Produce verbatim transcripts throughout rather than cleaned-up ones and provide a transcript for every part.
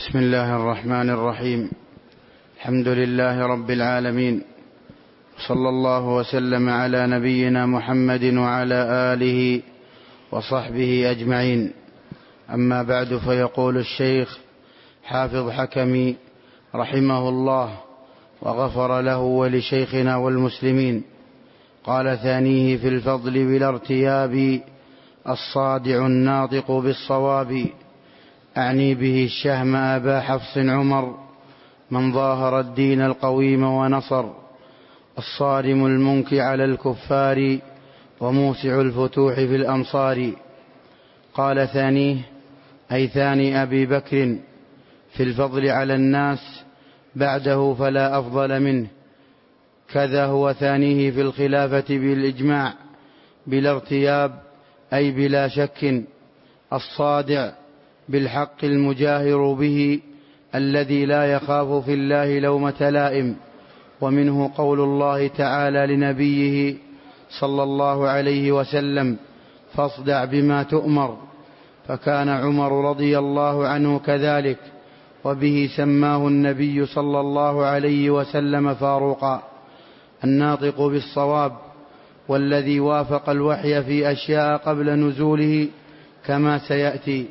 بسم الله الرحمن الرحيم. الحمد لله رب العالمين، صلى الله وسلم على نبينا محمد وعلى آله وصحبه أجمعين. أما بعد، فيقول الشيخ حافظ حكمي رحمه الله وغفر له ولشيخنا والمسلمين، قال: ثانيه في الفضل بلا ارتياب، الصادع الناطق بالصواب. أعني به الشهم أبا حفص عمر، من ظاهر الدين القويم ونصر، الصارم المنك على الكفار، وموسع الفتوح في الأمصار. قال: ثانيه أي ثاني أبي بكر في الفضل على الناس، بعده فلا أفضل منه. كذا هو ثانيه في الخلافة بالإجماع بلا ارتياب، أي بلا شك، الصادع بالحق المجاهر به، الذي لا يخاف في الله لومة لائم. ومنه قول الله تعالى لنبيه صلى الله عليه وسلم: فاصدع بما تؤمر. فكان عمر رضي الله عنه كذلك، وبه سماه النبي صلى الله عليه وسلم فاروقا، الناطق بالصواب، والذي وافق الوحي في أشياء قبل نزوله كما سيأتي.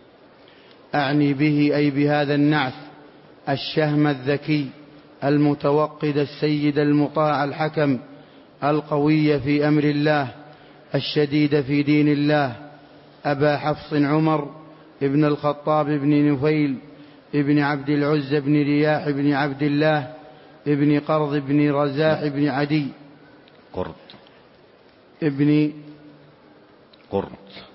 أعني به أي بهذا النعت الشهم الذكي المتوقد السيد المطاع الحكم القوي في أمر الله الشديد في دين الله، أبا حفص عمر ابن الخطاب بن نفيل ابن عبد العزى بن رياح بن عبد الله ابن قرض بن رزاح بن عدي قرط ابن قرط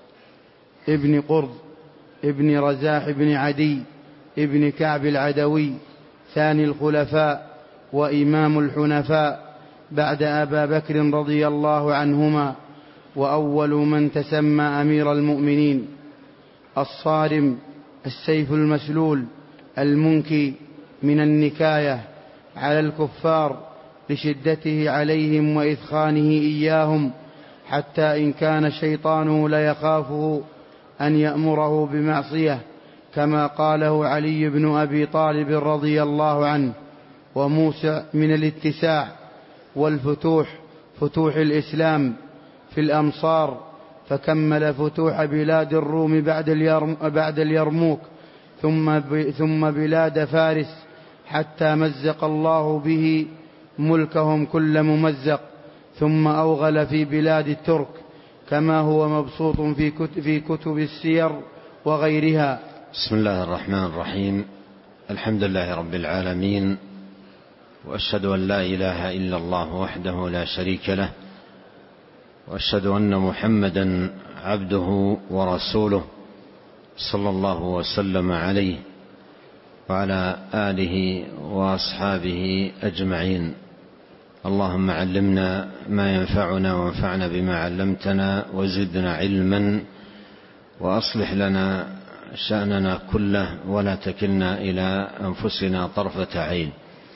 ابن قرض ابن رزاح بن عدي ابن كعب العدوي، ثاني الخلفاء وإمام الحنفاء بعد أبا بكر رضي الله عنهما، وأول من تسمى أمير المؤمنين. الصارم السيف المسلول المنكي من النكاية على الكفار لشدته عليهم وإثخانه إياهم، حتى إن كان شيطانه ليخافه أن يأمره بمعصية، كما قاله علي بن أبي طالب رضي الله عنه. وموسع من الاتساع والفتوح، فتوح الإسلام في الأمصار، فكمل فتوح بلاد الروم بعد اليرموك، ثم ثم بلاد فارس، حتى مزق الله به ملكهم كل ممزق، ثم أوغل في بلاد الترك، كما هو مبسوط في كتب, في كتب السير وغيرها. بسم الله الرحمن الرحيم. الحمد لله رب العالمين، وأشهد أن لا إله إلا الله وحده لا شريك له، وأشهد أن محمدا عبده ورسوله، صلى الله وسلم عليه وعلى آله وأصحابه أجمعين. اللهم علمنا ما ينفعنا، وانفعنا بما علمتنا، وزدنا علما، وأصلح لنا شأننا كله، ولا تكلنا إلى أنفسنا طرفة عين.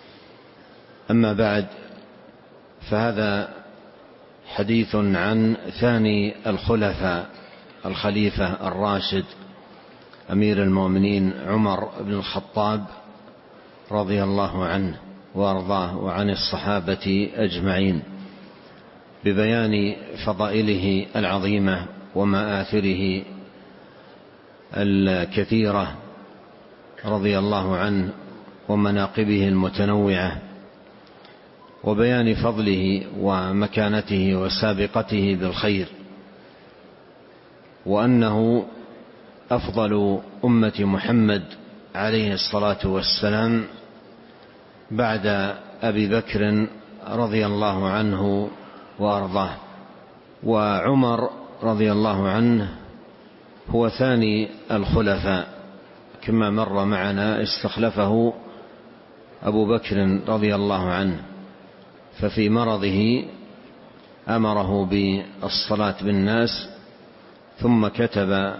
أما بعد، فهذا حديث عن ثاني الخلفاء، الخليفة الراشد أمير المؤمنين عمر بن الخطاب رضي الله عنه وارضاه، وعن الصحابة أجمعين، ببيان فضائله العظيمة ومآثره الكثيرة رضي الله عنه، ومناقبه المتنوعة، وبيان فضله ومكانته وسابقته بالخير، وأنه أفضل أمة محمد عليه الصلاة والسلام بعد أبي بكر رضي الله عنه وأرضاه. وعمر رضي الله عنه هو ثاني الخلفاء، كما مر معنا استخلفه أبو بكر رضي الله عنه، ففي مرضه أمره بالصلاة بالناس، ثم كتب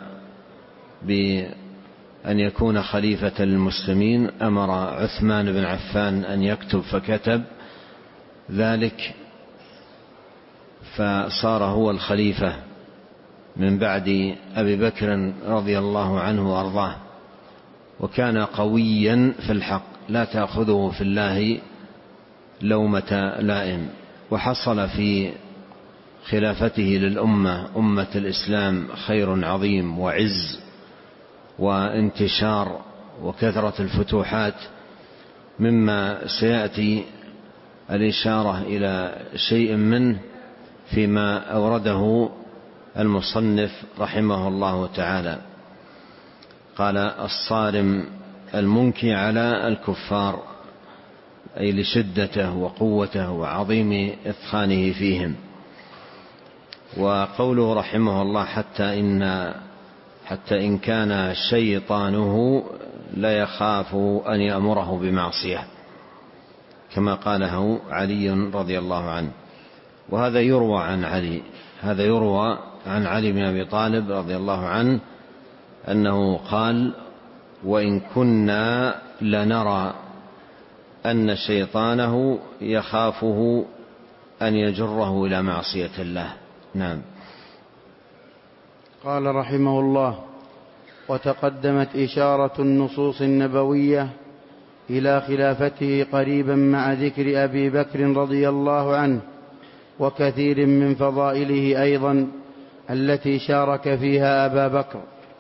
بأن يكون خليفة المسلمين، أمر عثمان بن عفان أن يكتب، فكتب ذلك، فصار هو الخليفة من بعد أبي بكر رضي الله عنه وأرضاه. وكان قويا في الحق لا تأخذه في الله لومة لائم. وحصل في خلافته للأمة أمة الإسلام خير عظيم وعز وانتشار وكثرة الفتوحات، مما سيأتي الإشارة إلى شيء منه فيما أورده المصنف رحمه الله تعالى. قال: الصارم المنكي على الكفار، أي لشدته وقوته وعظيم إثخانه فيهم. وقوله رحمه الله: حتى إن حتى إن كان شيطانه لا يخاف أن يأمره بمعصية، كما قاله علي رضي الله عنه. وهذا يروى عن علي هذا يروى عن علي بن أبي طالب رضي الله عنه أنه قال: وإن كنا لنرى أن شيطانه يخافه أن يجره إلى معصية الله. نعم. قال رحمه الله: وتقدمت إشارة النصوص النبوية إلى خلافته قريبا مع ذكر أبي بكر رضي الله عنه وكثير من فضائله أيضا التي شارك فيها أبا بكر.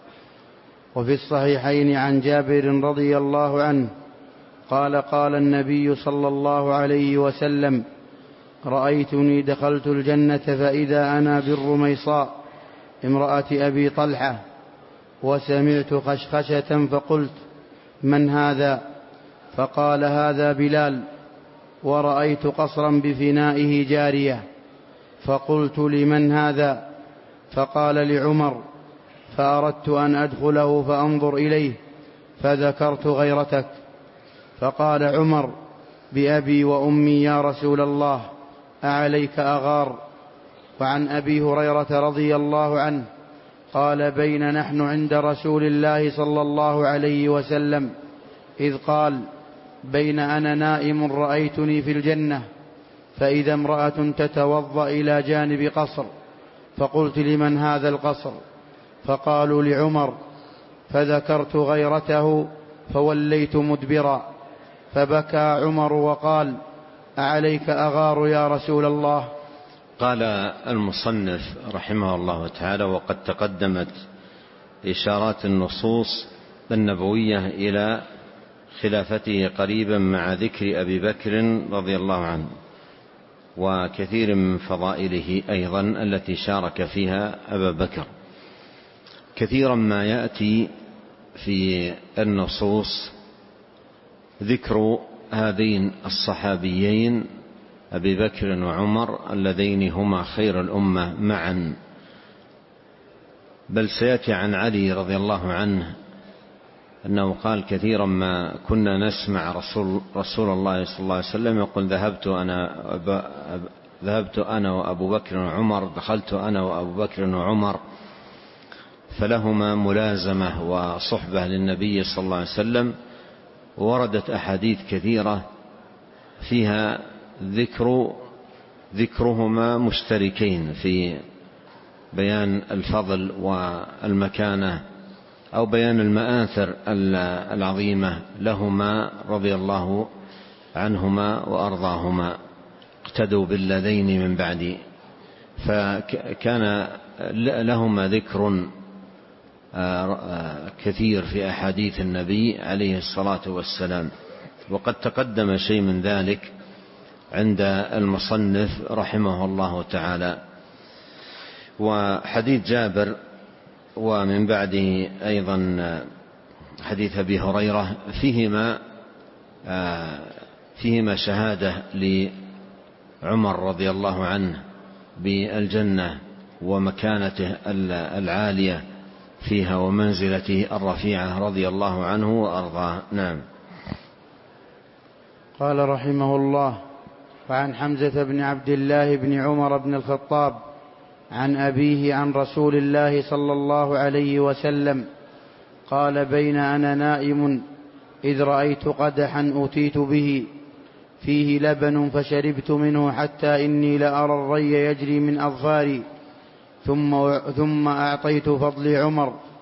وفي الصحيحين عن جابر رضي الله عنه قال: قال النبي صلى الله عليه وسلم: رأيتني دخلت الجنة فإذا أنا بالرميصاء امرأة أبي طلحة، وسمعت خشخشة فقلت: من هذا؟ فقال: هذا بلال. ورأيت قصرا بفنائه جارية، فقلت: لمن هذا؟ فقال: لعمر. فأردت أن أدخله فأنظر إليه فذكرت غيرتك، فقال عمر: بأبي وأمي يا رسول الله، أعليك أغار؟ وعن أبي هريرة رضي الله عنه قال: بين نحن عند رسول الله صلى الله عليه وسلم إذ قال: بين أنا نائم رأيتني في الجنة فإذا امرأة تتوضأ إلى جانب قصر، فقلت: لمن هذا القصر؟ فقالوا: لعمر. فذكرت غيرته فوليت مدبرا، فبكى عمر وقال: أعليك أغار يا رسول الله؟ قال المصنف رحمه الله تعالى: وقد تقدمت إشارات النصوص النبوية إلى خلافته قريبا مع ذكر أبي بكر رضي الله عنه وكثير من فضائله أيضا التي شارك فيها أبا بكر. كثيرا ما يأتي في النصوص ذكر هذين الصحابيين أبي بكر وعمر اللذين هما خير الأمة معا. بل سيأتي عن علي رضي الله عنه أنه قال: كثيرا ما كنا نسمع رسول, رسول الله صلى الله عليه وسلم يقول: ذهبت أنا, ذهبت أنا وأبو بكر وعمر دخلت أنا وأبو بكر وعمر، فلهما ملازمة وصحبة للنبي صلى الله عليه وسلم. وردت أحاديث كثيرة فيها ذكر ذكرهما مشتركين في بيان الفضل والمكانة أو بيان المآثر العظيمة لهما رضي الله عنهما وأرضاهما. اقتدوا بالذين من بعد، فكان لهما ذكر كثير في أحاديث النبي عليه الصلاة والسلام. وقد تقدم شيء من ذلك عند المصنف رحمه الله تعالى. وحديث جابر ومن بعده أيضا حديث أبي هريرة فيهما فيهما شهادة لعمر رضي الله عنه بالجنة ومكانته العالية فيها ومنزلته الرفيعة رضي الله عنه وأرضاه. نعم. قال رحمه الله: وعن حمزة بن عبد الله بن عمر بن الخطاب عن أبيه عن رسول الله صلى الله عليه وسلم قال: بين أنا نائم إذ رأيت قدحا أتيت به فيه لبن فشربت منه حتى إني لأرى الري يجري من أظفاري، ثم, ثم أعطيت فضلي عمر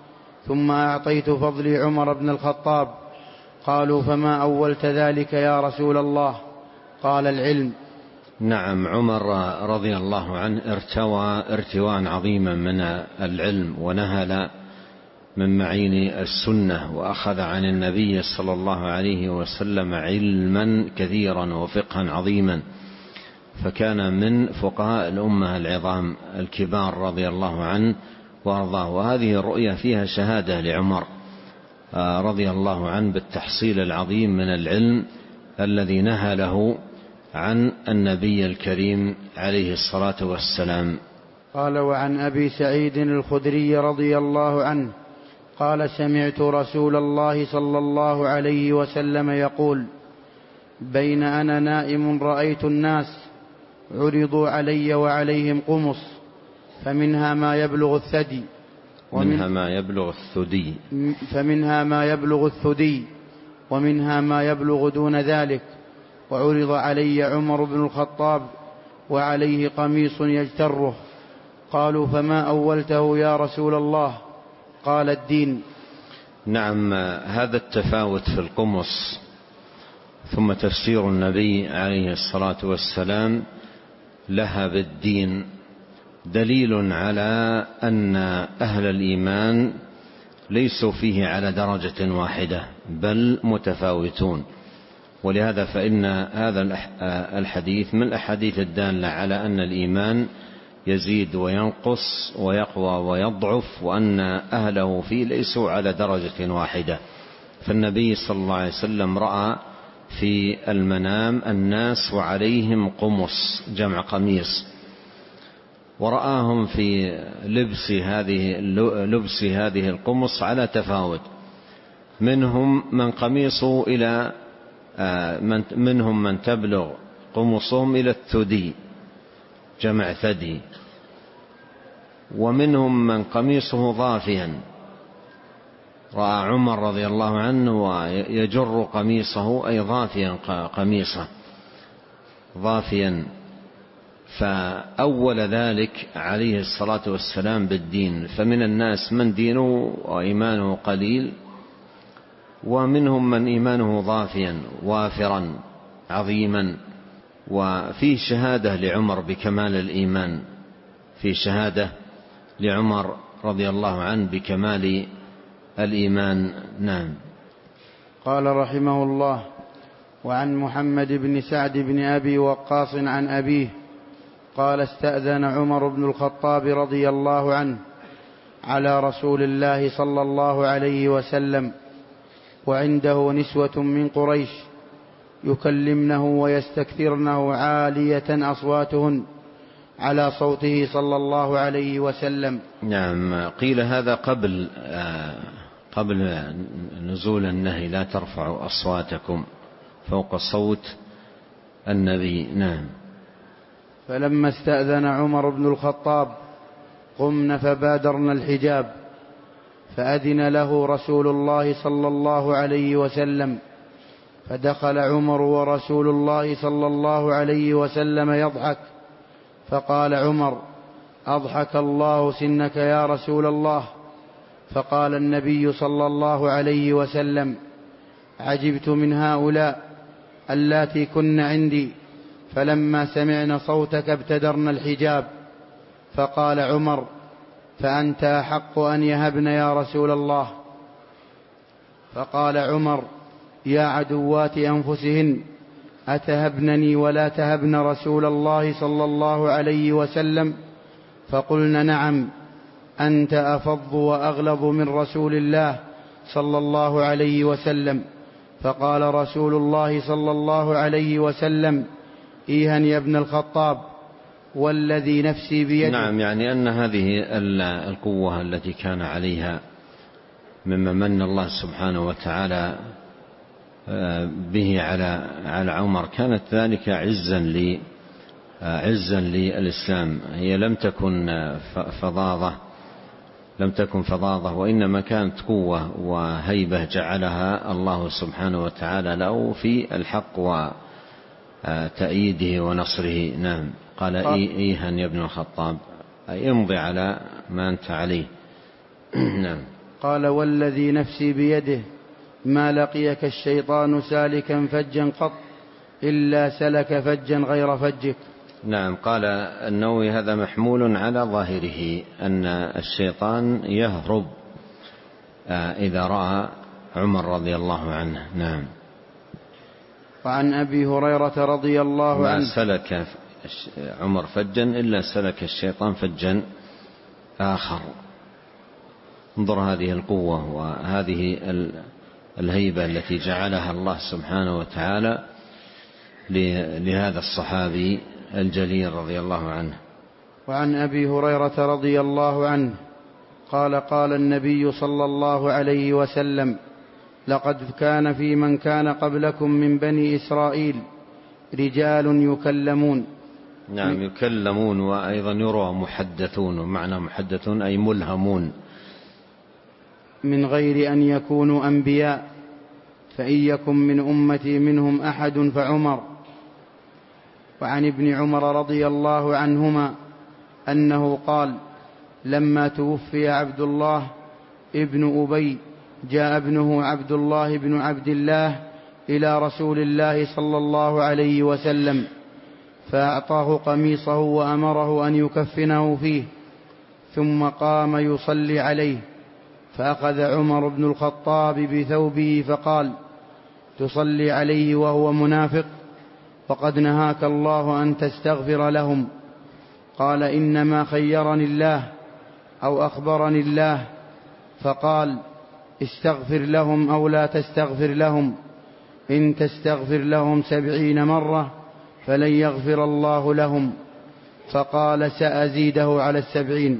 ثم أعطيت فضلي عمر بن الخطاب. قالوا فما أولت ذلك يا رسول الله؟ قال العلم. نعم، عمر رضي الله عنه ارتوى ارتواء عظيما من العلم، ونهل من معين السنة، وأخذ عن النبي صلى الله عليه وسلم علما كثيرا وفقها عظيما، فكان من فقهاء الأمة العظام الكبار رضي الله عنه وارضاه. وهذه الرؤية فيها شهادة لعمر رضي الله عنه بالتحصيل العظيم من العلم الذي نهله عن النبي الكريم عليه الصلاة والسلام. قال وعن أبي سعيد الخدري رضي الله عنه قال سمعت رسول الله صلى الله عليه وسلم يقول بين أنا نائم رأيت الناس عرضوا علي وعليهم قمص فمنها ما يبلغ الثدي ومنها ما يبلغ الثدي فمنها ما يبلغ الثدي ومنها ما يبلغ دون ذلك، وعرض علي عمر بن الخطاب وعليه قميص يجتره. قالوا فما أولته يا رسول الله؟ قال الدين. نعم، هذا التفاوت في القمص ثم تفسير النبي عليه الصلاة والسلام لها بالدين دليل على أن أهل الإيمان ليسوا فيه على درجة واحدة بل متفاوتون. ولهذا فإن هذا الحديث من الأحاديث الدالة على أن الإيمان يزيد وينقص ويقوى ويضعف، وأن أهله فيه ليسوا على درجة واحدة. فالنبي صلى الله عليه وسلم رأى في المنام الناس وعليهم قمص جمع قميص، ورآهم في لبس هذه لبس هذه القمص على تفاوت، منهم من قميصه إلى منهم من تبلغ قمصهم إلى الثدي جمع ثدي، ومنهم من قميصه ضافيا. رأى عمر رضي الله عنه ويجر قميصه أي ضافيا قميصه ضافيا، فأول ذلك عليه الصلاة والسلام بالدين. فمن الناس من دينه وإيمانه قليل، ومنهم من إيمانه ضافيا وافرا عظيما. وفي شهادة لعمر بكمال الإيمان، في شهادة لعمر رضي الله عنه بكمال الإيمان. نعم. قال رحمه الله وعن محمد بن سعد بن أبي وقاص عن أبيه قال استأذن عمر بن الخطاب رضي الله عنه على رسول الله صلى الله عليه وسلم وعنده نسوة من قريش يكلمنه ويستكثرنه عالية أصواتهن على صوته صلى الله عليه وسلم. نعم، قيل هذا قبل قبل نزول النهي لا ترفعوا أصواتكم فوق صوت النبي. نعم. فلما استأذن عمر بن الخطاب قمن فبادرن الحجاب فأذن له رسول الله صلى الله عليه وسلم، فدخل عمر ورسول الله صلى الله عليه وسلم يضحك، فقال عمر أضحك الله سنك يا رسول الله. فقال النبي صلى الله عليه وسلم عجبت من هؤلاء اللاتي كن عندي فلما سمعن صوتك ابتدرن الحجاب. فقال عمر فأنت أحق أن يهبن يا رسول الله. فقال عمر يا عدوات أنفسهن أتهبنني ولا تهبن رسول الله صلى الله عليه وسلم؟ فقلن نعم أنت أفض وأغلظ من رسول الله صلى الله عليه وسلم. فقال رسول الله صلى الله عليه وسلم إيها يا ابن الخطاب والذي نفسي بيده. نعم، يعني أن هذه القوة التي كان عليها مما من الله سبحانه وتعالى به على على عمر كانت ذلك عزا لي عزا للإسلام. هي لم تكن فظاظة لم تكن فظاظة وإنما كانت قوة وهيبة جعلها الله سبحانه وتعالى له في الحق وتأييده ونصره. نعم. قال إيها يا ابن الخطاب أي امضي على ما أنت عليه. نعم. قال: والذي نفسي بيده ما لقيك الشيطان سالكا فجا قط إلا سلك فجا غير فجك. نعم. قال النووي: هذا محمول على ظاهره أن الشيطان يهرب إذا رأى عمر رضي الله عنه. نعم. وعن أبي هريرة رضي الله عنه: ما سلك عمر فجا إلا سلك الشيطان فجا آخر. انظر هذه القوة وهذه الهيبة التي جعلها الله سبحانه وتعالى لهذا الصحابي الجليل رضي الله عنه. وعن أبي هريرة رضي الله عنه قال: قال النبي صلى الله عليه وسلم: لقد كان في من كان قبلكم من بني إسرائيل رجال يكلمون. نعم، يكلمون وأيضا يروى محدثون، ومعنى محدثون أي ملهمون، من غير أن يكونوا أنبياء، فإن يكن من أمتي منهم أحد فعمر. وعن ابن عمر رضي الله عنهما أنه قال: لما توفي عبد الله ابن أبي جاء ابنه عبد الله بن عبد الله إلى رسول الله صلى الله عليه وسلم فأعطاه قميصه وأمره أن يكفنه فيه، ثم قام يصلي عليه، فأخذ عمر بن الخطاب بثوبه فقال: تصلي عليه وهو منافق؟ وقد نهاك الله أن تستغفر لهم. قال: إنما خيرني الله أو أخبرني الله، فقال: استغفر لهم أو لا تستغفر لهم، إن تستغفر لهم سبعين مرة فلن يغفر الله لهم. فقال: سأزيده على السبعين.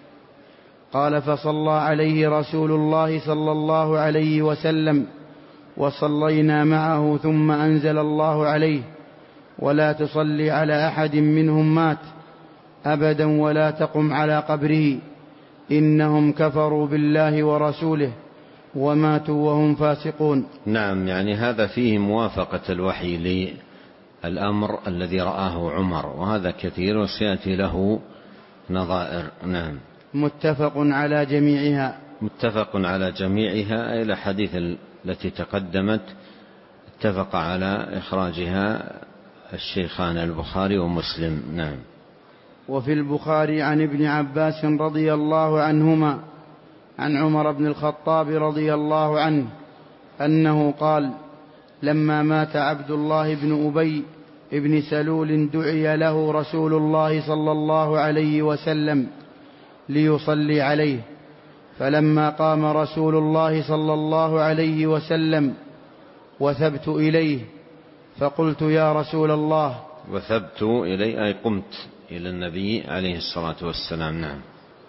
قال: فصلى عليه رسول الله صلى الله عليه وسلم وصلينا معه، ثم أنزل الله عليه: ولا تصلي على أحد منهم مات أبدا ولا تقم على قبره، إنهم كفروا بالله ورسوله وماتوا وهم فاسقون. نعم، يعني هذا فيه موافقة الوحي للأمر الذي رآه عمر، وهذا كثير وسيأتي له نظائر. نعم. متفق على جميعها. متفق على جميعها أي الحديث التي تقدمت اتفق على إخراجها الشيخان البخاري ومسلم. نعم. وفي البخاري عن ابن عباس رضي الله عنهما عن عمر بن الخطاب رضي الله عنه أنه قال: لما مات عبد الله بن أبي ابن سلول دعي له رسول الله صلى الله عليه وسلم ليصلي عليه، فلما قام رسول الله صلى الله عليه وسلم وثبت إليه فقلت: يا رسول الله. وثبت إليه أي قمت إلى النبي عليه الصلاة والسلام. نعم.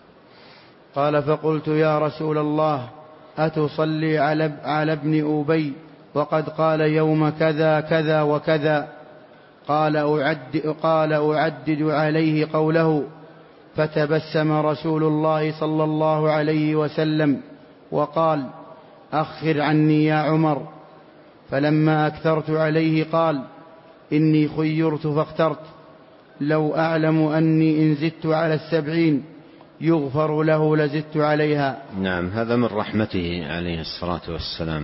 قال: فقلت: يا رسول الله، أتصلي على, على ابن أبي وقد قال يوم كذا كذا وكذا؟ قال: أعد قال أعدد عليه قوله. فتبسم رسول الله صلى الله عليه وسلم وقال: أخر عني يا عمر. فلما أكثرت عليه قال: إني خيرت فاخترت، لو أعلم أني إن زدت على السبعين يغفر له لزدت عليها. نعم، هذا من رحمته عليه الصلاة والسلام،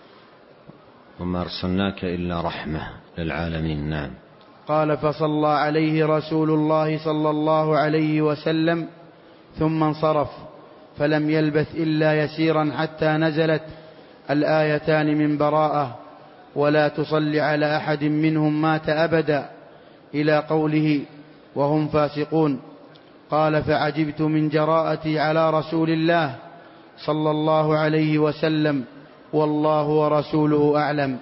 وما أرسلناك إلا رحمة للعالمين. نعم. قال: فصلى عليه رسول الله صلى الله عليه وسلم ثم انصرف، فلم يلبث إلا يسيرا حتى نزلت الآيتان من براءة: ولا تصل على أحد منهم مات أبدا، إلى قوله: وهم فاسقون. قال: فعجبت من جراءتي على رسول الله صلى الله عليه وسلم، والله ورسوله أعلم.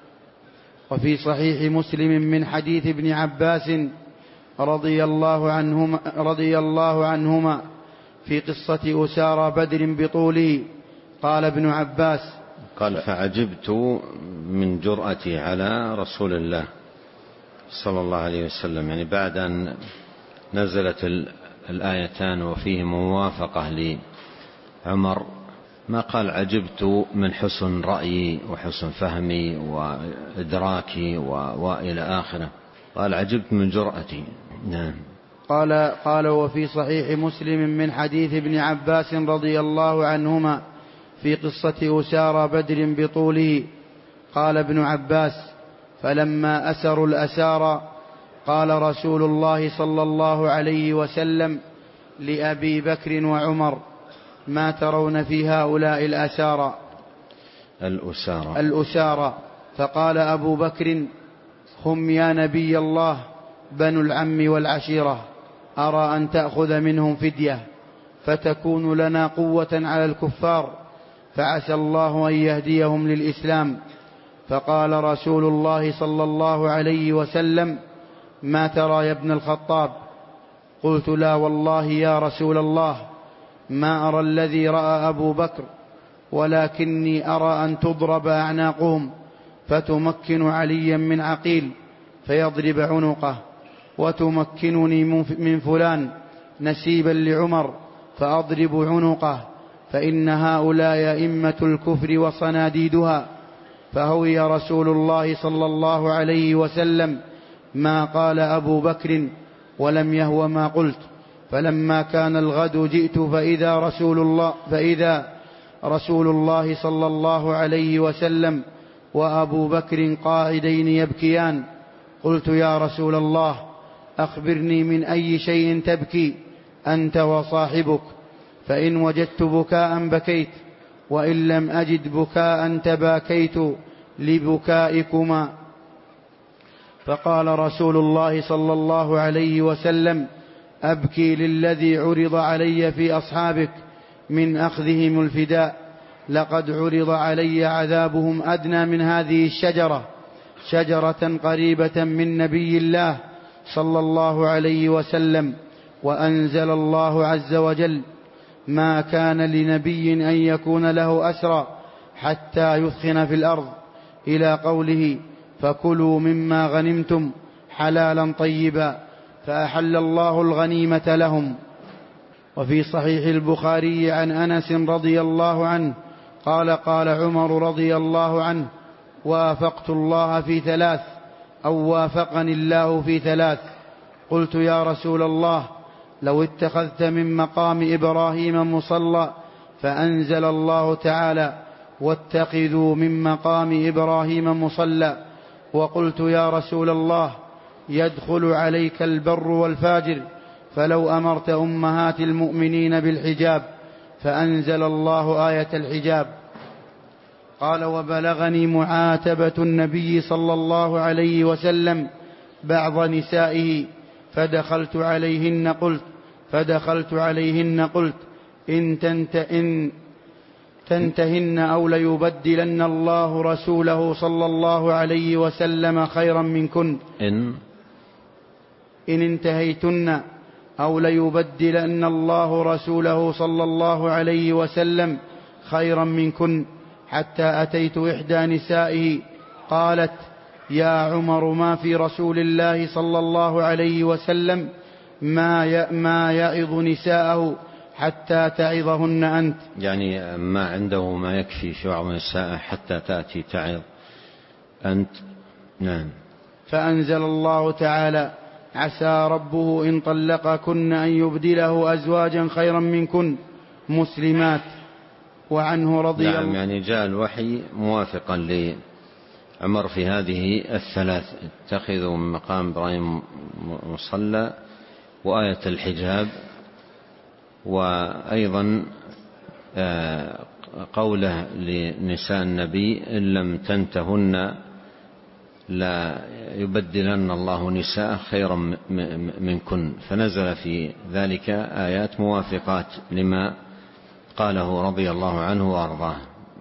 وفي صحيح مسلم من حديث ابن عباس رضي الله عنهما, رضي الله عنهما في قصة أسارى بدر بطوله، قال ابن عباس: قال: فعجبت من جرأتي على رسول الله صلى الله عليه وسلم، يعني بعد أن نزلت الآيتان وفيه موافقة لعمر، ما قال عجبت من حسن رأيي وحسن فهمي وإدراكي وإلى آخره، قال عجبت من جرأتي. نعم. قال, قال وفي صحيح مسلم من حديث ابن عباس رضي الله عنهما في قصة أسارى بدر بطوله. قال ابن عباس: فلما أسروا الأسارى قال رسول الله صلى الله عليه وسلم لأبي بكر وعمر: ما ترون في هؤلاء الأسارى الأسارى الأسارى فقال أبو بكر: هم يا نبي الله بنو العم والعشيرة، أرى أن تأخذ منهم فدية فتكون لنا قوة على الكفار، فعسى الله أن يهديهم للإسلام. فقال رسول الله صلى الله عليه وسلم: ما ترى يا ابن الخطاب؟ قلت: لا والله يا رسول الله، ما أرى الذي رأى أبو بكر، ولكني أرى أن تضرب أعناقهم فتمكن عليا من عقيل فيضرب عنقه، وتمكنني من فلان نسيبا لعمر فأضرب عنقه، فإن هؤلاء أئمة الكفر وصناديدها. فهوي رسول الله صلى الله عليه وسلم ما قال أبو بكر ولم يهو ما قلت. فلما كان الغد جئت فإذا رسول الله, فإذا رسول الله صلى الله عليه وسلم وأبو بكر قاعدين يبكيان. قلت: يا رسول الله، أخبرني من أي شيء تبكي أنت وصاحبك؟ فإن وجدت بكاء بكيت، وإن لم أجد بكاء تباكيت لبكائكما. فقال رسول الله صلى الله عليه وسلم: أبكي للذي عرض علي في أصحابك من أخذهم الفداء، لقد عرض علي عذابهم أدنى من هذه الشجرة، شجرة قريبة من نبي الله صلى الله عليه وسلم. وأنزل الله عز وجل: ما كان لنبي أن يكون له أسرى حتى يثخن في الأرض، إلى قوله: فكلوا مما غنمتم حلالا طيبا، فأحل الله الغنيمة لهم. وفي صحيح البخاري عن أنس رضي الله عنه قال: قال عمر رضي الله عنه: وافقت الله في ثلاث، أو وافقني الله في ثلاث. قلت: يا رسول الله، لو اتخذت من مقام إبراهيم مصلى، فأنزل الله تعالى: واتخذوا من مقام إبراهيم مصلى. وقلت: يا رسول الله، يدخل عليك البر والفاجر، فلو أمرت أمهات المؤمنين بالحجاب، فأنزل الله آية الحجاب. قال: وبلغني معاتبة النبي صلى الله عليه وسلم بعض نسائه، فدخلت عليهن قلت فدخلت عليهن قلت إن, تنت إن تنتهن أو ليبدلن الله رسوله صلى الله عليه وسلم خيرا منكن إن, إن انتهيتن أو ليبدلن الله رسوله صلى الله عليه وسلم خيرا منكن، حتى أتيت إحدى نسائه قالت: يا عمر، ما في رسول الله صلى الله عليه وسلم ما ما يعظ نساءه حتى تعظهن أنت. يعني ما عنده ما يكفي في بعض النساء حتى تأتي تعظ أنت. نعم. فأنزل الله تعالى: عسى ربه إن طلقكن أن يبدله أزواجا خيرا منكن مسلمات. وعنه رضي الله نعم، يعني جاء الوحي موافقا لعمر في هذه الثلاث: اتخذوا من مقام إبراهيم مصلى، وآية الحجاب، وأيضا قوله لنساء النبي: إن لم تنتهن لا يبدلن الله نساء خيرا منكن. فنزل في ذلك آيات موافقات لما قاله رضي الله عنه وأرضاه.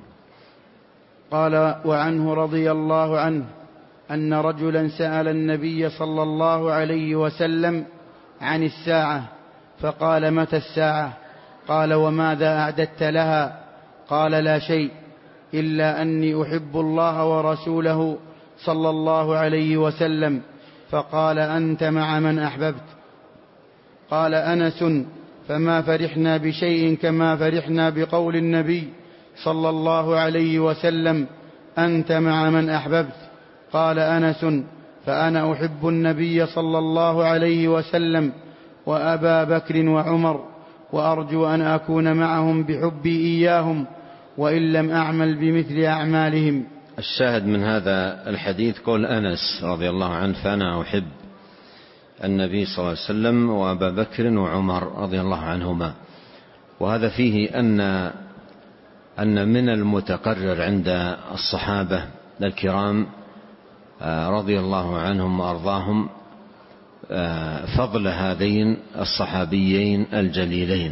قال: وعنه رضي الله عنه أن رجلا سأل النبي صلى الله عليه وسلم عن الساعة، فقال: متى الساعة؟ قال: وماذا أعددت لها؟ قال: لا شيء، إلا أني أحب الله ورسوله صلى الله عليه وسلم. فقال: أنت مع من أحببت؟ قال أنس: فما فرحنا بشيء كما فرحنا بقول النبي صلى الله عليه وسلم: أنت مع من أحببت. قال أنس: فأنا أحب النبي صلى الله عليه وسلم وأبا بكر وعمر، وأرجو أن أكون معهم بحبي إياهم وإن لم أعمل بمثل أعمالهم. الشاهد من هذا الحديث قول أنس رضي الله عنه: فأنا أحب النبي صلى الله عليه وسلم وأبا بكر وعمر رضي الله عنهما. وهذا فيه أن أن من المتقرر عند الصحابة الكرام رضي الله عنهم وأرضاهم فضل هذين الصحابيين الجليلين،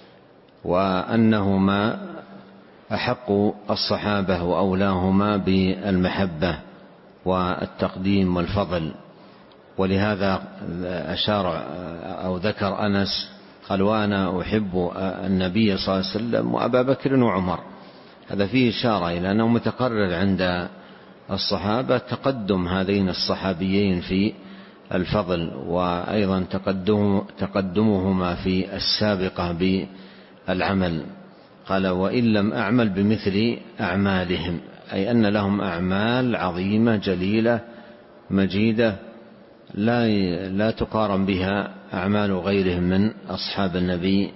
وأنهما أحق الصحابة وأولاهما بالمحبة والتقديم والفضل. ولهذا أشار أو ذكر أنس قال: وأنا أحب النبي صلى الله عليه وسلم وأبا بكر وعمر. هذا فيه إشارة إلى أنه متقرر عند الصحابة تقدم هذين الصحابيين في الفضل، وأيضا تقدم تقدمهما في السابقة بالعمل. قال: وإن لم أعمل بمثل أعمالهم، أي أن لهم أعمال عظيمة جليلة مجيدة لا لا تقارن بها أعمال غيرهم من أصحاب النبي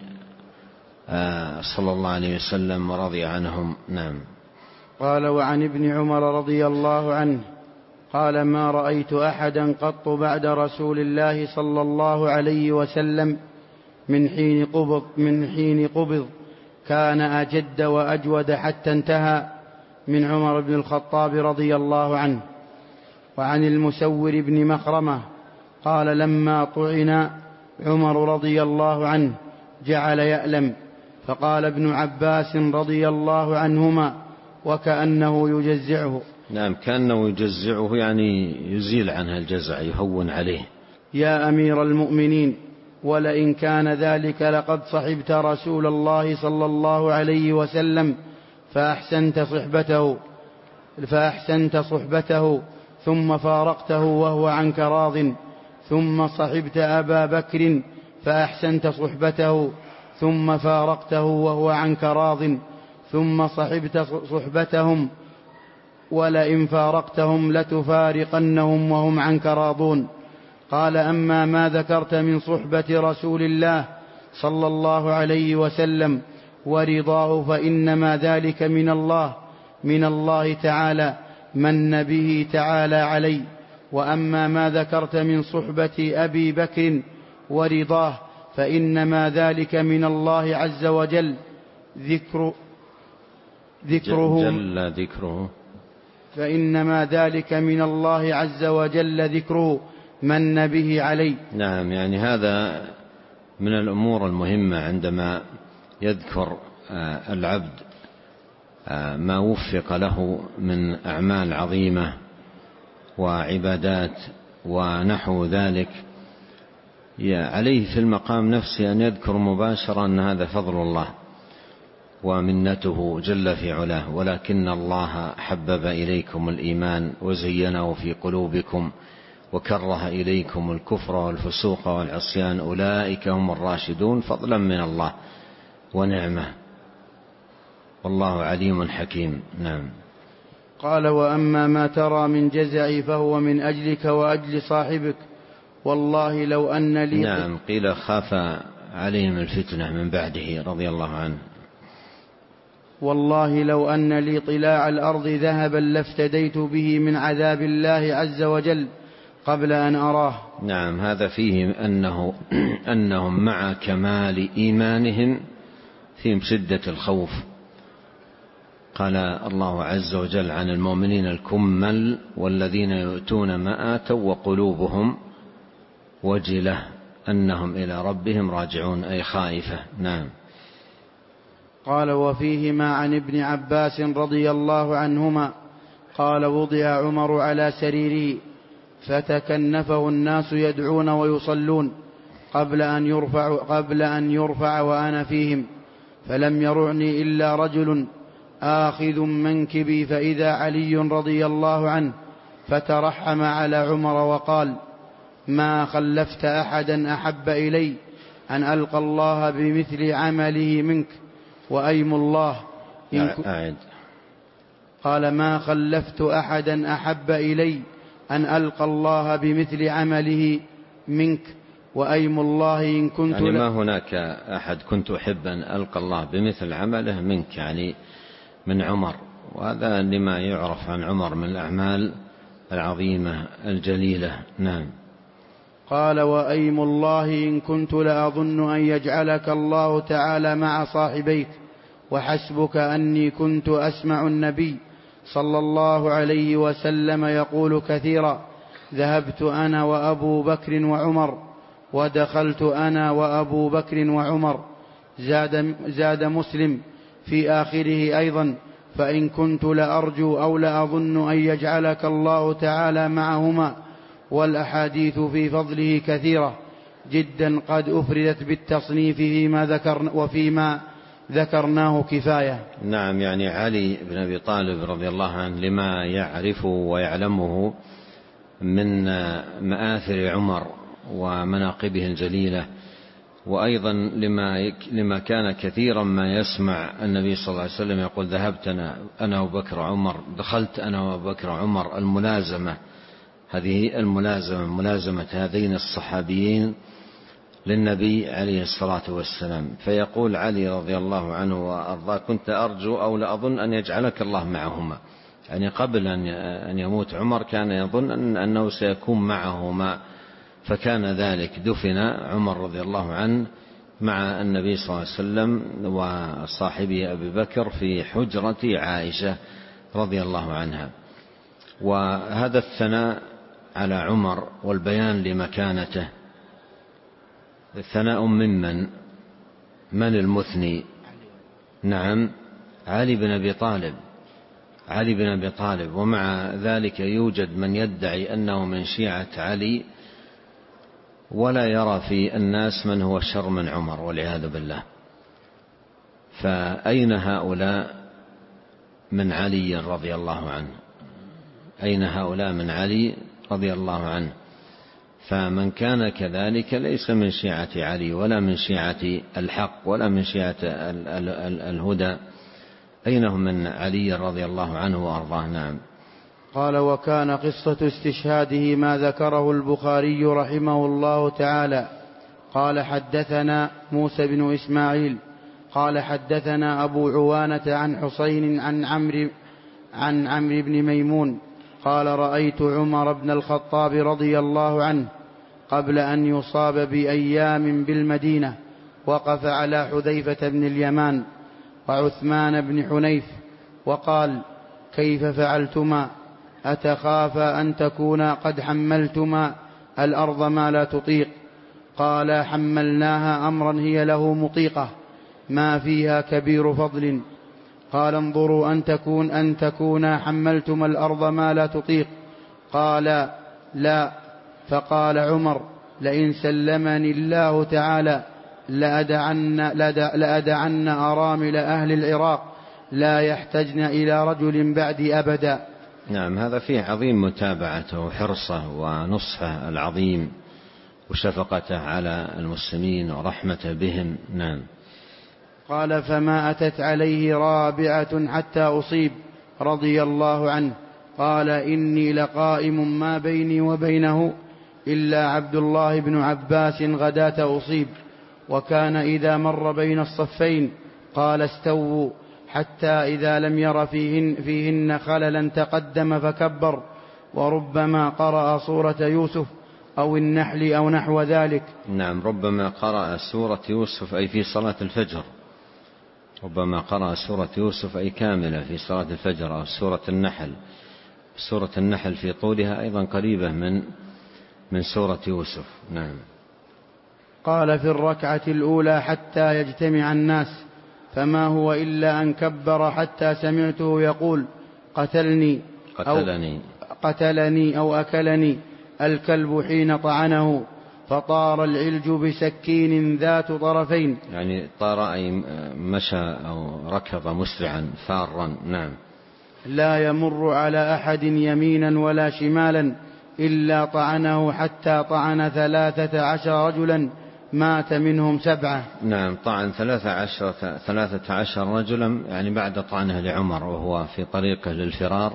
صلى الله عليه وسلم ورضي عنهم. نعم. قال: وعن ابن عمر رضي الله عنه قال: ما رأيت أحدا قط بعد رسول الله صلى الله عليه وسلم من حين قبض من حين قبض كان أجد وأجود حتى انتهى من عمر بن الخطاب رضي الله عنه. وعن المسور بن مخرمة قال: لما طعن عمر رضي الله عنه جعل يألم، فقال ابن عباس رضي الله عنهما وكأنه يجزعه. نعم، كأنه يجزعه يعني يزيل عنه الجزع، يهون عليه: يا أمير المؤمنين، ولئن كان ذلك لقد صحبت رسول الله صلى الله عليه وسلم فأحسنت صحبته فأحسنت صحبته ثم فارقته وهو عنك راض، ثم صحبت أبا بكر فأحسنت صحبته ثم فارقته وهو عنك راض، ثم صحبت صحبتهم، ولئن فارقتهم لتفارقنهم وهم عنك راضون. قال: أما ما ذكرت من صحبة رسول الله صلى الله عليه وسلم ورضاه فإنما ذلك من الله من الله تعالى من به تعالى علي. وأما ما ذكرت من صحبة أبي بكر ورضاه فإنما ذلك من الله عز وجل ذكر ذكره جل ذكره فإنما ذلك من الله عز وجل ذكره من به علي. نعم، يعني هذا من الأمور المهمة عندما يذكر العبد ما وفق له من أعمال عظيمة وعبادات ونحو ذلك، عليه في المقام نفسه أن يذكر مباشرة أن هذا فضل الله ومنته جل في علاه. ولكن الله حبب إليكم الإيمان وزينه في قلوبكم وكره إليكم الكفر والفسوق والعصيان أولئك هم الراشدون فضلا من الله ونعمة، والله عليم حكيم. نعم. قال: وأما ما ترى من جزعي فهو من أجلك وأجل صاحبك، والله لو أن لي. نعم، قيل خاف عليهم الفتنة من بعده رضي الله عنه. والله لو أن لي طلاع الأرض ذهبا لافتديت به من عذاب الله عز وجل قبل أن أراه. نعم، هذا فيه أنه أنهم مع كمال إيمانهم فيهم شدة الخوف. قال الله عز وجل عن المؤمنين الكمل والذين يؤتون ما آتوا وقلوبهم وجلة أنهم إلى ربهم راجعون، أي خائفة. نعم. قال: وفيهما عن ابن عباس رضي الله عنهما قال: وضع عمر على سريره فتكنفه الناس يدعون ويصلون قبل أن يرفع, قبل أن يرفع وأنا فيهم، فلم يرعني إلا رجل آخذ منكبي فإذا علي رضي الله عنه، فترحم على عمر وقال: ما خلفت أحدا أحب إلي أن ألقى الله بمثل عمله منك، وأيم الله أعد. قال: ما خلفت أحدا أحب إلي أن ألقى الله بمثل عمله منك، وأيم الله إن كنت يعني ما هناك أحد كنت أحب أن ألقى الله بمثل عمله منك، يعني من عمر، وهذا لما يعرف عن عمر من الأعمال العظيمة الجليلة. نعم. قال: وأيم الله إن كنت لأظن أن يجعلك الله تعالى مع صاحبيك، وحسبك أني كنت أسمع النبي صلى الله عليه وسلم يقول كثيرا: ذهبت أنا وأبو بكر وعمر، ودخلت أنا وأبو بكر وعمر. زاد, زاد مسلم في آخره أيضا: فإن كنت لأرجو أو لأظن أن يجعلك الله تعالى معهما. والأحاديث في فضله كثيرة جدا قد أفردت بالتصنيف فيما ذكرنا وفيما ذكرناه كفاية. نعم، يعني علي بن أبي طالب رضي الله عنه لما يعرفه ويعلمه من مآثر عمر ومناقبه الجليلة، وأيضا لما لما كان كثيرا ما يسمع النبي صلى الله عليه وسلم يقول: ذهبت أنا أنا وبكر وعمر، دخلت أنا وبكر وعمر. الملازمة، هذه الملازمة، ملازمة هذين الصحابيين للنبي عليه الصلاة والسلام. فيقول علي رضي الله عنه وأرضاه: كنت أرجو أو لأظن أن يجعلك الله معهما. يعني قبل أن يموت عمر كان يظن أنه سيكون معهما، فكان ذلك. دفن عمر رضي الله عنه مع النبي صلى الله عليه وسلم وصاحبه أبي بكر في حجرة عائشة رضي الله عنها. وهذا الثناء على عمر والبيان لمكانته الثناء ممن من المثني؟ نعم، علي بن أبي طالب علي بن أبي طالب. ومع ذلك يوجد من يدعي أنه من شيعة علي ولا يرى في الناس من هو شر من عمر والعياذ بالله. فأين هؤلاء من علي رضي الله عنه؟ أين هؤلاء من علي رضي الله عنه؟ فمن كان كذلك ليس من شيعة علي ولا من شيعة الحق ولا من شيعة الهدى. أين هم من علي رضي الله عنه وأرضاه؟ نعم. قال: وكان قصة استشهاده ما ذكره البخاري رحمه الله تعالى. قال: حدثنا موسى بن إسماعيل قال: حدثنا أبو عوانة عن حسين عن عمرو عن عمرو بن ميمون قال: رأيت عمر بن الخطاب رضي الله عنه قبل أن يصاب بأيام بالمدينة وقف على حذيفة بن اليمان وعثمان بن حنيف وقال: كيف فعلتما؟ أتخافا أن تكونا قد حملتما الأرض ما لا تطيق؟ قال: حملناها أمرا هي له مطيقة ما فيها كبير فضل. قال: انظروا أن تكون أن تكونا حملتما الأرض ما لا تطيق. قال: لا. فقال عمر: لئن سلمني الله تعالى لأدعن, لأدعن أرامل أهل العراق لا يحتجن إلى رجل بعدي أبدا. نعم، هذا فيه عظيم متابعته وحرصه ونصحه العظيم وشفقته على المسلمين ورحمته بهم. نعم. قال: فما أتت عليه رابعة حتى أصيب رضي الله عنه. قال: إني لقائم ما بيني وبينه إلا عبد الله بن عباس غداة أصيب، وكان إذا مر بين الصفين قال: استووا، حتى إذا لم ير فيهن, فيهن خللا تقدم فكبر، وربما قرأ سورة يوسف أو النحل أو نحو ذلك. نعم، ربما قرأ سورة يوسف أي في صلاة الفجر، ربما قرأ سورة يوسف أي كاملة في صلاة الفجر، أو سورة النحل. سورة النحل في طولها أيضا قريبة من من سورة يوسف. نعم. قال: في الركعة الأولى حتى يجتمع الناس، فما هو إلا أن كبر حتى سمعته يقول: قتلني قتلني أو, قتلني أو أكلني الكلب حين طعنه، فطار العلج بسكين ذات طرفين. يعني طار أي مشى أو ركض مسرعا فارا. نعم. لا يمر على أحد يمينا ولا شمالا إلا طعنه، حتى طعن ثلاثة عشر رجلا مات منهم سبعة. نعم، طعن ثلاثة عشر, ثلاثة عشر رجلا، يعني بعد طعنه لعمر وهو في طريقه للفرار،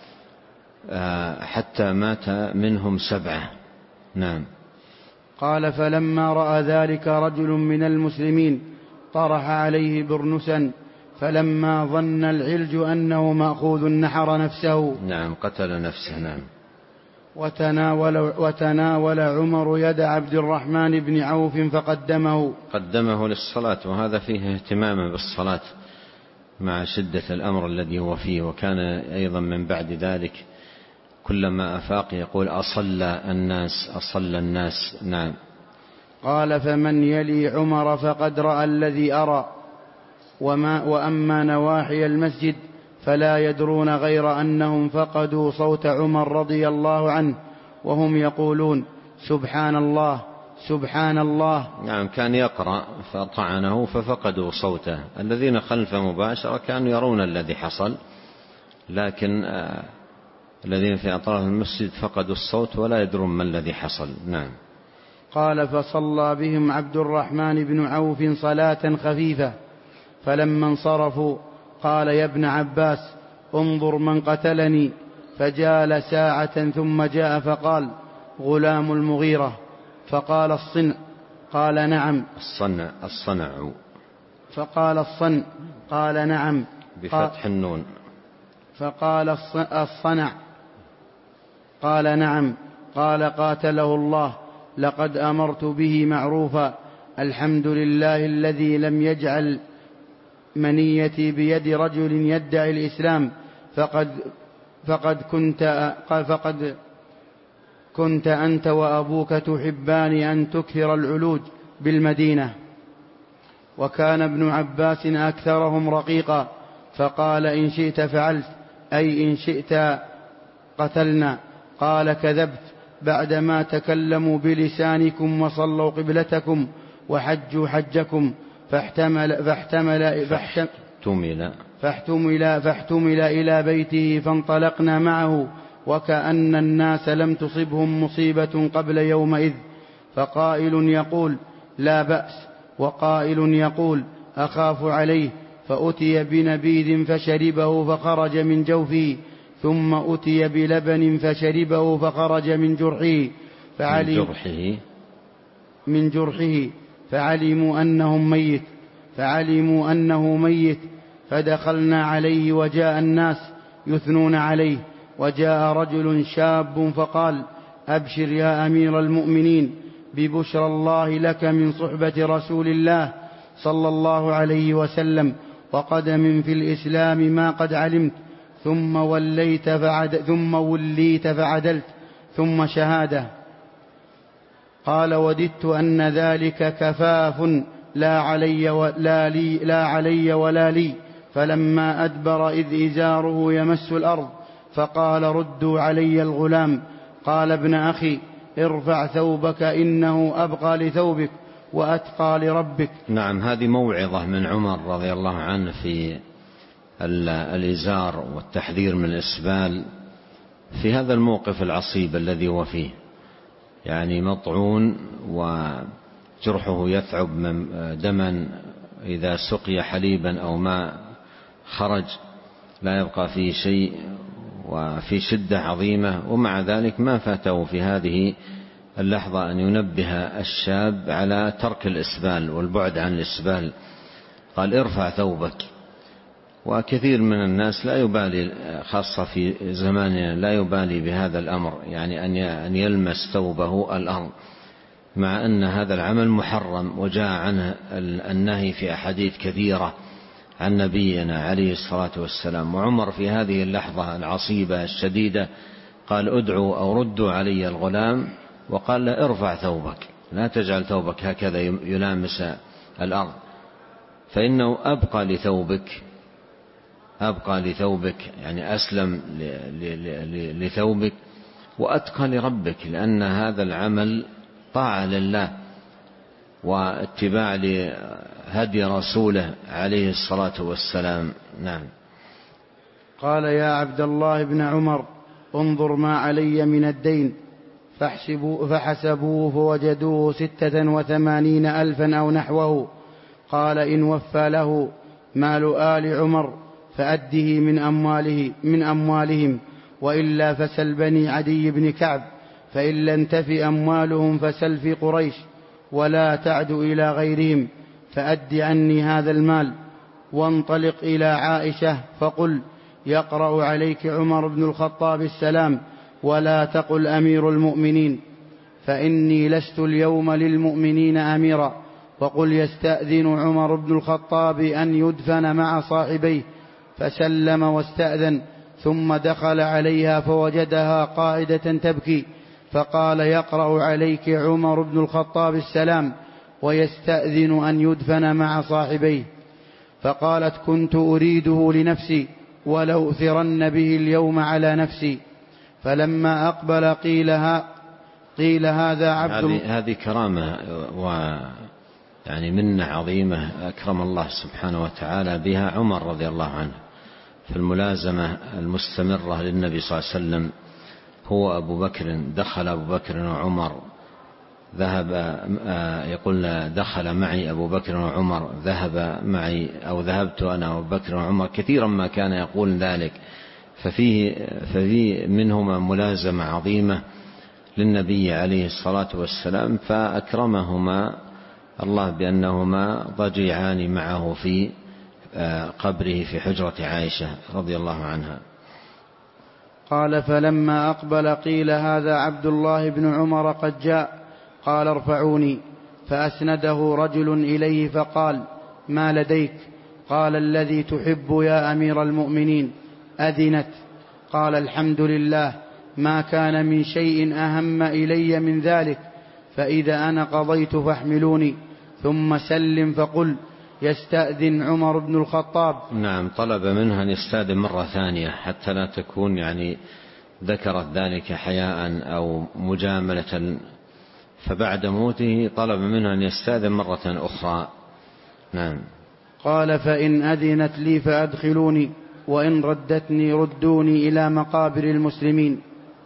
حتى مات منهم سبعة. نعم. قال: فلما رأى ذلك رجل من المسلمين طرح عليه برنسا فلما ظن العلج أنه مأخوذ نحر نفسه. نعم قتل نفسه. نعم. وتناول, وتناول عمر يد عبد الرحمن بن عوف فقدمه قدمه للصلاة، وهذا فيه اهتمام بالصلاة مع شدة الأمر الذي هو فيه. وكان أيضا من بعد ذلك كلما أفاق يقول أصلى الناس أصلى الناس. نعم. قال فمن يلي عمر فقد رأى الذي أرى، وما وأما نواحي المسجد فلا يدرون غير أنهم فقدوا صوت عمر رضي الله عنه وهم يقولون سبحان الله سبحان الله. نعم كان يقرأ فطعنه ففقدوا صوته. الذين خلفه مباشرة كانوا يرون الذي حصل، لكن آه الذين في أطراف المسجد فقدوا الصوت ولا يدرون ما الذي حصل. نعم. قال فصلى بهم عبد الرحمن بن عوف صلاة خفيفة، فلما انصرفوا قال يا ابن عباس انظر من قتلني، فجال ساعة ثم جاء فقال غلام المغيرة، فقال الصنع، قال نعم. الصنع الصنع فقال الصنع، قال نعم بفتح النون. فقال الصنع، قال نعم. قال قاتله الله، لقد أمرت به معروفا، الحمد لله الذي لم يجعل منيتي بيد رجل يدعي الإسلام، فقد فقد كنت فقد كنت أنت وأبوك تحبان أن تكثر العلوج بالمدينة. وكان ابن عباس أكثرهم رقيقا، فقال إن شئت فعلت، أي إن شئت قتلنا. قال كذبت، بعدما تكلموا بلسانكم وصلوا قبلتكم وحجوا حجكم، فاحتمل فاحتمل فاحتمل فاحتمل, فاحتمل إلى بيته، فانطلقنا معه وكأن الناس لم تصبهم مصيبة قبل يومئذ. فقائل يقول لا بأس، وقائل يقول أخاف عليه. فأتي بنبيذ فشربه فخرج من جوفه، ثم أتي بلبن فشربه فخرج من جرحه فعلم من جرحه, من جرحه فعلموا أنهم ميت فعلموا أنه ميت فدخلنا عليه، وجاء الناس يثنون عليه، وجاء رجل شاب فقال أبشر يا أمير المؤمنين ببشرى الله لك من صحبة رسول الله صلى الله عليه وسلم، وقدم في الإسلام ما قد علمت، ثم وليت فعد ثم وليت فعدلت، ثم شهادة. قال وددت أن ذلك كفاف لا علي ولا لي, لا علي ولا لي. فلما أدبر إذ إزاره يمس الأرض، فقال ردوا علي الغلام. قال ابن أخي ارفع ثوبك إنه أبقى لثوبك وأتقى لربك. نعم هذه موعظة من عمر رضي الله عنه في الإزار والتحذير من الإسبال في هذا الموقف العصيب الذي هو فيه، يعني مطعون وجرحه يثعب دما، إذا سقي حليبا أو ماء خرج لا يبقى فيه شيء، وفي شدة عظيمة. ومع ذلك ما فاته في هذه اللحظة أن ينبه الشاب على ترك الإسبال والبعد عن الإسبال. قال ارفع ثوبك. وكثير من الناس لا يبالي، خاصة في زماننا، لا يبالي بهذا الأمر، يعني أن يلمس ثوبه الأرض، مع أن هذا العمل محرم وجاء عنه النهي في أحاديث كثيرة عن نبينا عليه الصلاة والسلام. وعمر في هذه اللحظة العصيبة الشديدة قال ادعوا أو ردوا علي الغلام، وقال له ارفع ثوبك، لا تجعل ثوبك هكذا يلامس الأرض، فإنه أبقى لثوبك أبقى لثوبك يعني أسلم لثوبك وأتقى لربك، لأن هذا العمل طاعة لله واتباع لهدي رسوله عليه الصلاة والسلام. نعم. قال يا عبد الله بن عمر انظر ما علي من الدين، فحسبوا فحسبوه فوجدوه ستة وثمانين ألفا أو نحوه. قال إن وفى له مال آل عمر فأده من أمواله من أموالهم، وإلا فسل بني عدي بن كعب، فإن لم تف أموالهم فسل في قريش، ولا تعد إلى غيرهم، فأد عني هذا المال. وانطلق إلى عائشة فقل يقرأ عليك عمر بن الخطاب السلام ولا تقل أمير المؤمنين، فإني لست اليوم للمؤمنين أميرا، وقل يستأذن عمر بن الخطاب أن يدفن مع صاحبيه، فسلم واستأذن، ثم دخل عليها فوجدها قائدة تبكي، فقال يقرأ عليك عمر بن الخطاب السلام ويستأذن أن يدفن مع صاحبيه. فقالت كنت أريده لنفسي ولأؤثرن به اليوم على نفسي. فلما أقبل قيلها قيل هذا عبد هذه هذه كرامة و يعني منة عظيمة أكرم الله سبحانه وتعالى بها عمر رضي الله عنه، في الملازمة المستمرة للنبي صلى الله عليه وسلم. هو أبو بكر، دخل أبو بكر وعمر، ذهب يقول دخل معي أبو بكر وعمر، ذهب معي أو ذهبت أنا وأبو بكر وعمر، كثيرا ما كان يقول ذلك. ففيه, ففيه منهما ملازمة عظيمة للنبي عليه الصلاة والسلام، فأكرمهما الله بأنهما ضجيعان معه في قبره في حجرة عائشة رضي الله عنها. قال فلما أقبل قيل هذا عبد الله بن عمر قد جاء، قال ارفعوني، فأسنده رجل إليه فقال ما لديك؟ قال الذي تحب يا أمير المؤمنين. أذنت. قال الحمد لله، ما كان من شيء أهم إلي من ذلك، فإذا أنا قضيت فاحملوني، ثم سلم فقل يستأذن عمر بن الخطاب. نعم، طلب منها أن يستأذن مرة ثانية حتى لا تكون يعني ذكرت ذلك حياء أو مجاملة، فبعد موته طلب منها أن يستأذن مرة أخرى. نعم. قال فإن أذنت لي فأدخلوني، وإن ردتني ردوني إلى مقابر المسلمين.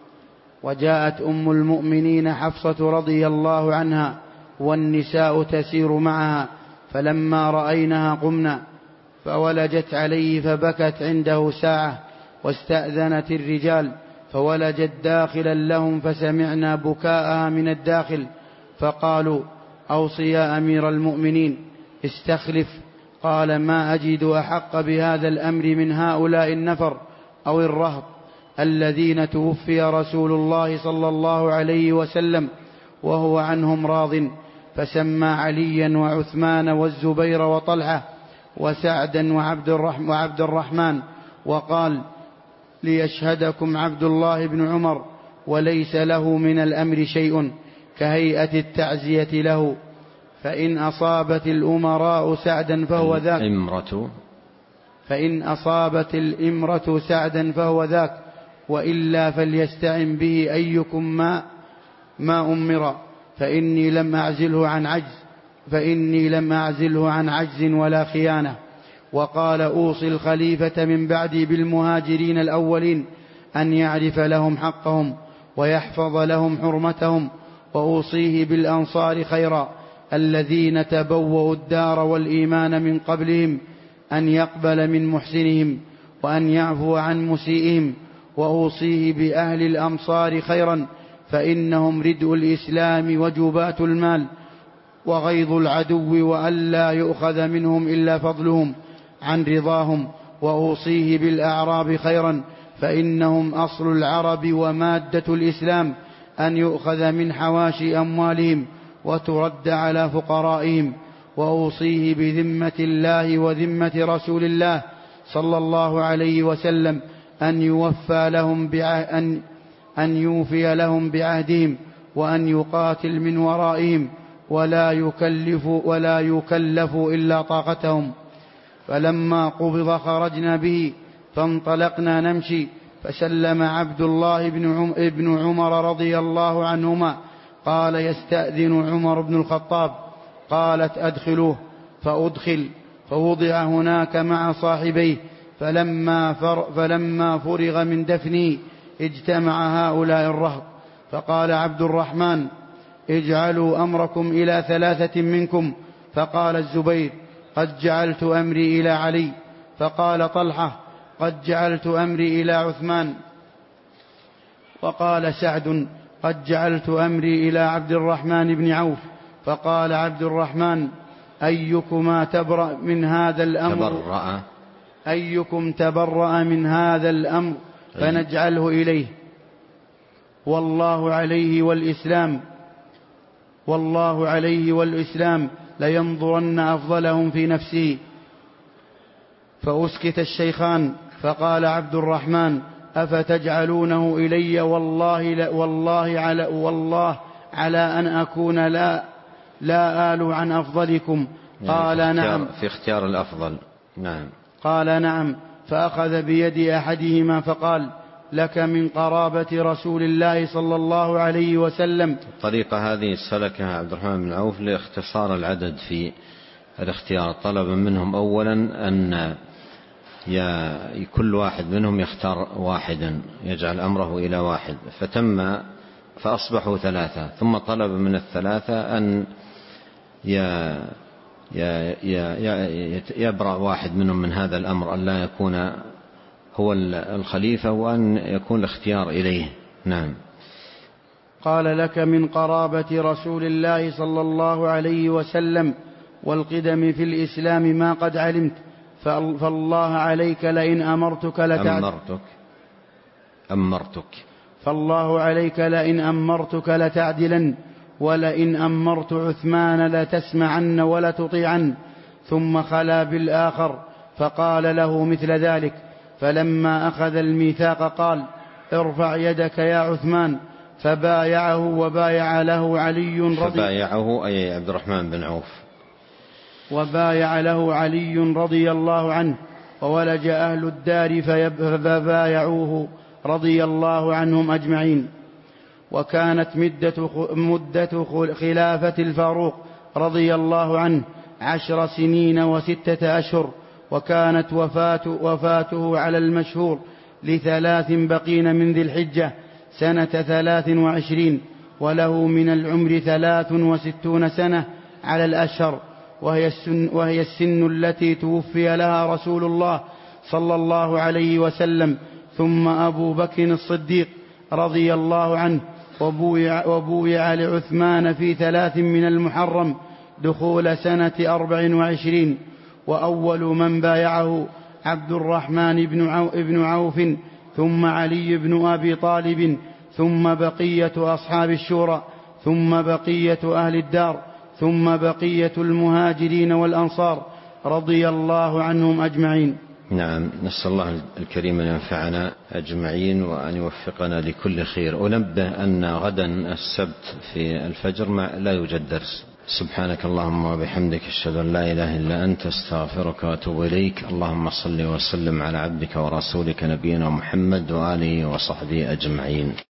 وجاءت أم المؤمنين حفصة رضي الله عنها والنساء تسير معها، فلما رأينها قمنا، فولجت عليه فبكت عنده ساعة، واستأذنت الرجال فولجت داخلا لهم، فسمعنا بكاءها من الداخل، فقالوا أوصي يا أمير المؤمنين استخلف. قال ما أجد أحق بهذا الأمر من هؤلاء النفر أو الرهط الذين توفي رسول الله صلى الله عليه وسلم وهو عنهم راض، فسمى عليا وعثمان والزبير وطلحة وسعدا وعبد الرحمن، وقال ليشهدكم عبد الله بن عمر، وليس له من الأمر شيء، كهيئة التعزية له، فإن أصابت الأمراء سعدا فهو ذاك الإمرة فإن أصابت الإمرة سعدا فهو ذاك، وإلا فليستعن به أيكم ما ما أمر، فإني لم أعزله عن عجز فإني لم أعزله عن عجز ولا خيانة. وقال أوصي الخليفة من بعدي بالمهاجرين الأولين أن يعرف لهم حقهم ويحفظ لهم حرمتهم، وأوصيه بالأنصار خيرا الذين تبوأوا الدار والإيمان من قبلهم أن يقبل من محسنهم وأن يعفو عن مسيئهم، وأوصيه بأهل الأمصار خيرا فإنهم ردء الإسلام وجبات المال وغيظ العدو، وألا يؤخذ منهم إلا فضلهم عن رضاهم. وأوصيه بالأعراب خيرا فإنهم أصل العرب ومادة الإسلام، أن يؤخذ من حواشي أموالهم وترد على فقرائهم. وأوصيه بذمة الله وذمة رسول الله صلى الله عليه وسلم أن يوفى لهم أن أن يوفي لهم بعهدهم، وأن يقاتل من ورائهم ولا يكلف ولا يكلف إلا طاقتهم. فلما قبض خرجنا به فانطلقنا نمشي، فسلم عبد الله بن عمر رضي الله عنهما، قال يستأذن عمر بن الخطاب. قالت أدخلوه، فأدخل، فوضع هناك مع صاحبيه. فلما, فر فلما فرغ من دفنه اجتمع هؤلاء الرهط، فقال عبد الرحمن اجعلوا أمركم إلى ثلاثة منكم. فقال الزبير قد جعلت أمري إلى علي. فقال طلحة قد جعلت أمري إلى عثمان. وقال سعد قد جعلت أمري إلى عبد الرحمن بن عوف. فقال عبد الرحمن أيكما تبرأ من هذا الأمر تبرأ أيكم تبرأ من هذا الأمر فنجعله إليه، والله عليه والإسلام والله عليه والإسلام لينظرن أفضلهم في نفسه. فأسكت الشيخان، فقال عبد الرحمن: أفتجعلونه إلي والله, والله, على, والله على أن أكون لا, لا آل عن أفضلكم؟ قال يعني في نعم. في اختيار الأفضل. نعم. قال نعم. فأخذ بيد أحدهما فقال: لك من قرابة رسول الله صلى الله عليه وسلم. الطريقة هذه سلكها عبد الرحمن بن عوف لاختصار العدد في الاختيار. طلب منهم أولا أن كل واحد منهم يختار واحدا، يجعل أمره إلى واحد، فتم فأصبحوا ثلاثة. ثم طلب من الثلاثة أن يبرأ واحد منهم من هذا الأمر، أن لا يكون هو الخليفة وأن يكون الاختيار إليه. نعم. قال: لك من قرابة رسول الله صلى الله عليه وسلم والقدم في الإسلام ما قد علمت، فالله عليك لئن أمرتك أمرتك أمرتك فالله عليك لئن أمرتك لتعدلن، ولئن أمرت عثمان لتسمعن ولتطيعن. ثم خلا بالآخر فقال له مثل ذلك، فلما أخذ الميثاق قال: ارفع يدك يا عثمان، فبايعه وبايع له علي رضي فبايعه أي عبد الرحمن بن عوف وبايع له علي رضي الله عنه، وولج أهل الدار فبايعوه رضي الله عنهم أجمعين. وكانت مدة, مدة خلافة الفاروق رضي الله عنه عشر سنين وستة أشهر، وكانت وفاة وفاته على المشهور لثلاث بقين من ذي الحجة سنة ثلاث وعشرين، وله من العمر ثلاث وستون سنة على الأشهر، وهي السن, وهي السن التي توفي لها رسول الله صلى الله عليه وسلم. ثم أبو بكر الصديق رضي الله عنه وبويع, وبويع لعثمان في ثلاث من المحرم دخول سنة أربع وعشرين. وأول من بايعه عبد الرحمن بن عوف، ثم علي بن أبي طالب، ثم بقية أصحاب الشورى، ثم بقية أهل الدار، ثم بقية المهاجرين والأنصار رضي الله عنهم أجمعين. نعم. نسأل الله الكريم أن ينفعنا أجمعين وأن يوفقنا لكل خير. أنبه أن غدا السبت في الفجر لا يوجد درس. سبحانك اللهم وبحمدك، أشهد أن لا إله إلا أنت، استغفرك وأتوب إليك. اللهم صل وسلم على عبدك ورسولك نبينا محمد وآله وصحبه أجمعين.